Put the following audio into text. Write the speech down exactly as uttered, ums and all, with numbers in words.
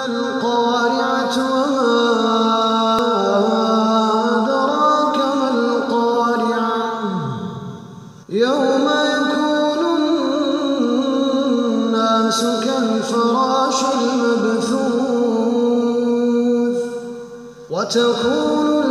القارعة وما أدراك ما القارعة يوم يكون الناس كالفراش المبثوث وتكون